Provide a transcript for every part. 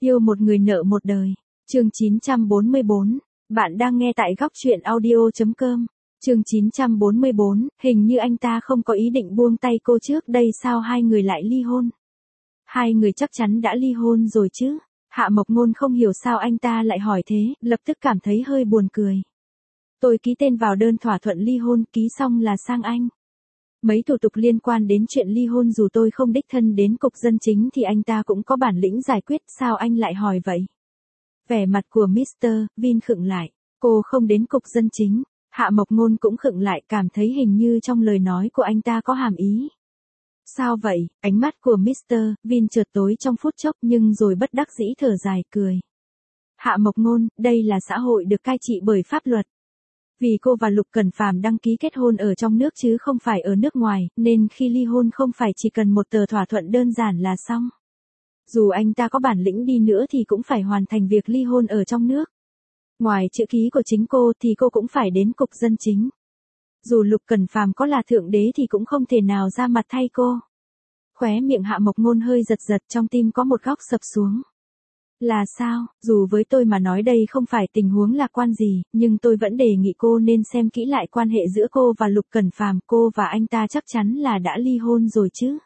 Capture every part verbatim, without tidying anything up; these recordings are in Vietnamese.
Yêu một người nợ một đời. Chương chín trăm bốn mươi bốn. Bạn đang nghe tại góc truyện audio chấm com. Chương chín trăm bốn mươi bốn, hình như anh ta không có ý định buông tay cô trước đây, sao hai người lại ly hôn? Hai người chắc chắn đã ly hôn rồi chứ? Hạ Mộc Ngôn không hiểu sao anh ta lại hỏi thế, lập tức cảm thấy hơi buồn cười. Tôi ký tên vào đơn thỏa thuận ly hôn, ký xong là sang Anh. Mấy thủ tục liên quan đến chuyện ly hôn dù tôi không đích thân đến cục dân chính thì anh ta cũng có bản lĩnh giải quyết, sao anh lại hỏi vậy? Vẻ mặt của mít tơ Vin khựng lại, cô không đến cục dân chính. Hạ Mộc Ngôn cũng khựng lại, cảm thấy hình như trong lời nói của anh ta có hàm ý. Sao vậy? Ánh mắt của mít tơ Vin chợt tối trong phút chốc nhưng rồi bất đắc dĩ thở dài cười. Hạ Mộc Ngôn, đây là xã hội được cai trị bởi pháp luật. Vì cô và Lục Cẩn Phàm đăng ký kết hôn ở trong nước chứ không phải ở nước ngoài, nên khi ly hôn không phải chỉ cần một tờ thỏa thuận đơn giản là xong. Dù anh ta có bản lĩnh đi nữa thì cũng phải hoàn thành việc ly hôn ở trong nước. Ngoài chữ ký của chính cô thì cô cũng phải đến cục dân chính. Dù Lục Cẩn Phàm có là thượng đế thì cũng không thể nào ra mặt thay cô. Khóe miệng Hạ Mộc Ngôn hơi giật giật, trong tim có một góc sập xuống. Là sao? Dù với tôi mà nói đây không phải tình huống lạc quan gì, nhưng tôi vẫn đề nghị cô nên xem kỹ lại quan hệ giữa cô và Lục Cẩn Phàm, cô và anh ta chắc chắn là đã ly hôn rồi chứ.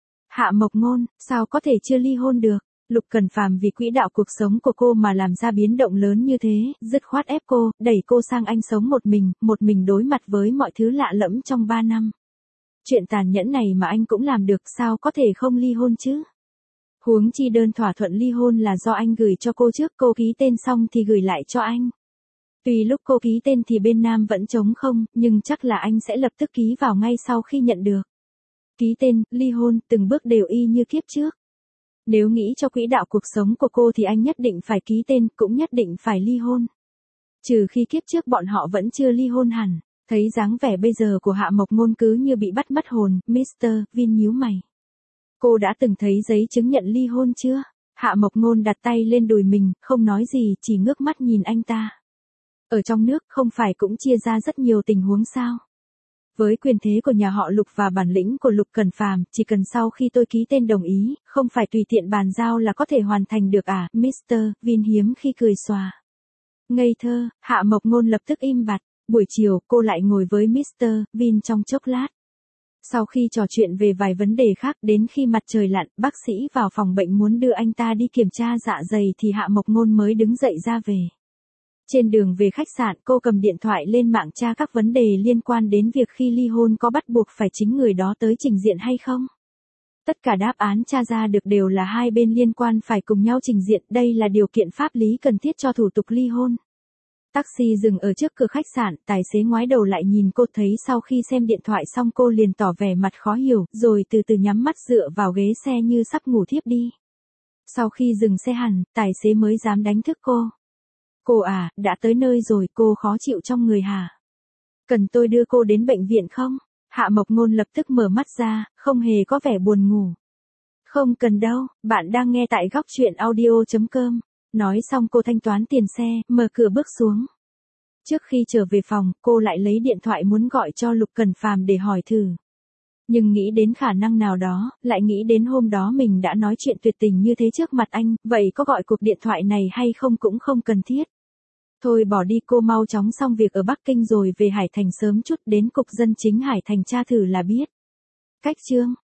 Hạ Mộc Ngôn, sao có thể chưa ly hôn được? Lục Cẩn Phàm vì quỹ đạo cuộc sống của cô mà làm ra biến động lớn như thế, dứt khoát ép cô, đẩy cô sang Anh sống một mình, một mình đối mặt với mọi thứ lạ lẫm trong ba năm. Chuyện tàn nhẫn này mà anh cũng làm được, sao có thể không ly hôn chứ? Huống chi đơn thỏa thuận ly hôn là do anh gửi cho cô trước, cô ký tên xong thì gửi lại cho anh. Tuy lúc cô ký tên thì bên Nam vẫn trống không, nhưng chắc là anh sẽ lập tức ký vào ngay sau khi nhận được. Ký tên, ly hôn, từng bước đều y như kiếp trước. Nếu nghĩ cho quỹ đạo cuộc sống của cô thì anh nhất định phải ký tên, cũng nhất định phải ly hôn. Trừ khi kiếp trước bọn họ vẫn chưa ly hôn hẳn. Thấy dáng vẻ bây giờ của Hạ Mộc Ngôn cứ như bị bắt mất hồn, mít tơ Vin nhíu mày. Cô đã từng thấy giấy chứng nhận ly hôn chưa? Hạ Mộc Ngôn đặt tay lên đùi mình, không nói gì, chỉ ngước mắt nhìn anh ta. Ở trong nước không phải cũng chia ra rất nhiều tình huống sao? Với quyền thế của nhà họ Lục và bản lĩnh của Lục Cẩn Phàm, chỉ cần sau khi tôi ký tên đồng ý, không phải tùy tiện bàn giao là có thể hoàn thành được à? mít tơ Vin hiếm khi cười xòa. Ngây thơ, Hạ Mộc Ngôn lập tức im bặt. Buổi chiều, cô lại ngồi với mít tơ Vin trong chốc lát. Sau khi trò chuyện về vài vấn đề khác, đến khi mặt trời lặn, bác sĩ vào phòng bệnh muốn đưa anh ta đi kiểm tra dạ dày thì Hạ Mộc Ngôn mới đứng dậy ra về. Trên đường về khách sạn, cô cầm điện thoại lên mạng tra các vấn đề liên quan đến việc khi ly hôn có bắt buộc phải chính người đó tới trình diện hay không. Tất cả đáp án tra ra được đều là hai bên liên quan phải cùng nhau trình diện, đây là điều kiện pháp lý cần thiết cho thủ tục ly hôn. Taxi dừng ở trước cửa khách sạn, tài xế ngoái đầu lại nhìn cô, thấy sau khi xem điện thoại xong cô liền tỏ vẻ mặt khó hiểu, rồi từ từ nhắm mắt dựa vào ghế xe như sắp ngủ thiếp đi. Sau khi dừng xe hẳn, tài xế mới dám đánh thức cô. Cô à, đã tới nơi rồi, cô khó chịu trong người hả? Cần tôi đưa cô đến bệnh viện không? Hạ Mộc Ngôn lập tức mở mắt ra, không hề có vẻ buồn ngủ. Không cần đâu, bạn đang nghe tại góc truyện audio chấm com. Nói xong cô thanh toán tiền xe, mở cửa bước xuống. Trước khi trở về phòng, cô lại lấy điện thoại muốn gọi cho Lục Cẩn Phàm để hỏi thử. Nhưng nghĩ đến khả năng nào đó, lại nghĩ đến hôm đó mình đã nói chuyện tuyệt tình như thế trước mặt anh, vậy có gọi cuộc điện thoại này hay không cũng không cần thiết. Thôi bỏ đi, cô mau chóng xong việc ở Bắc Kinh rồi về Hải Thành sớm chút, đến cục dân chính Hải Thành tra thử là biết. Cách chương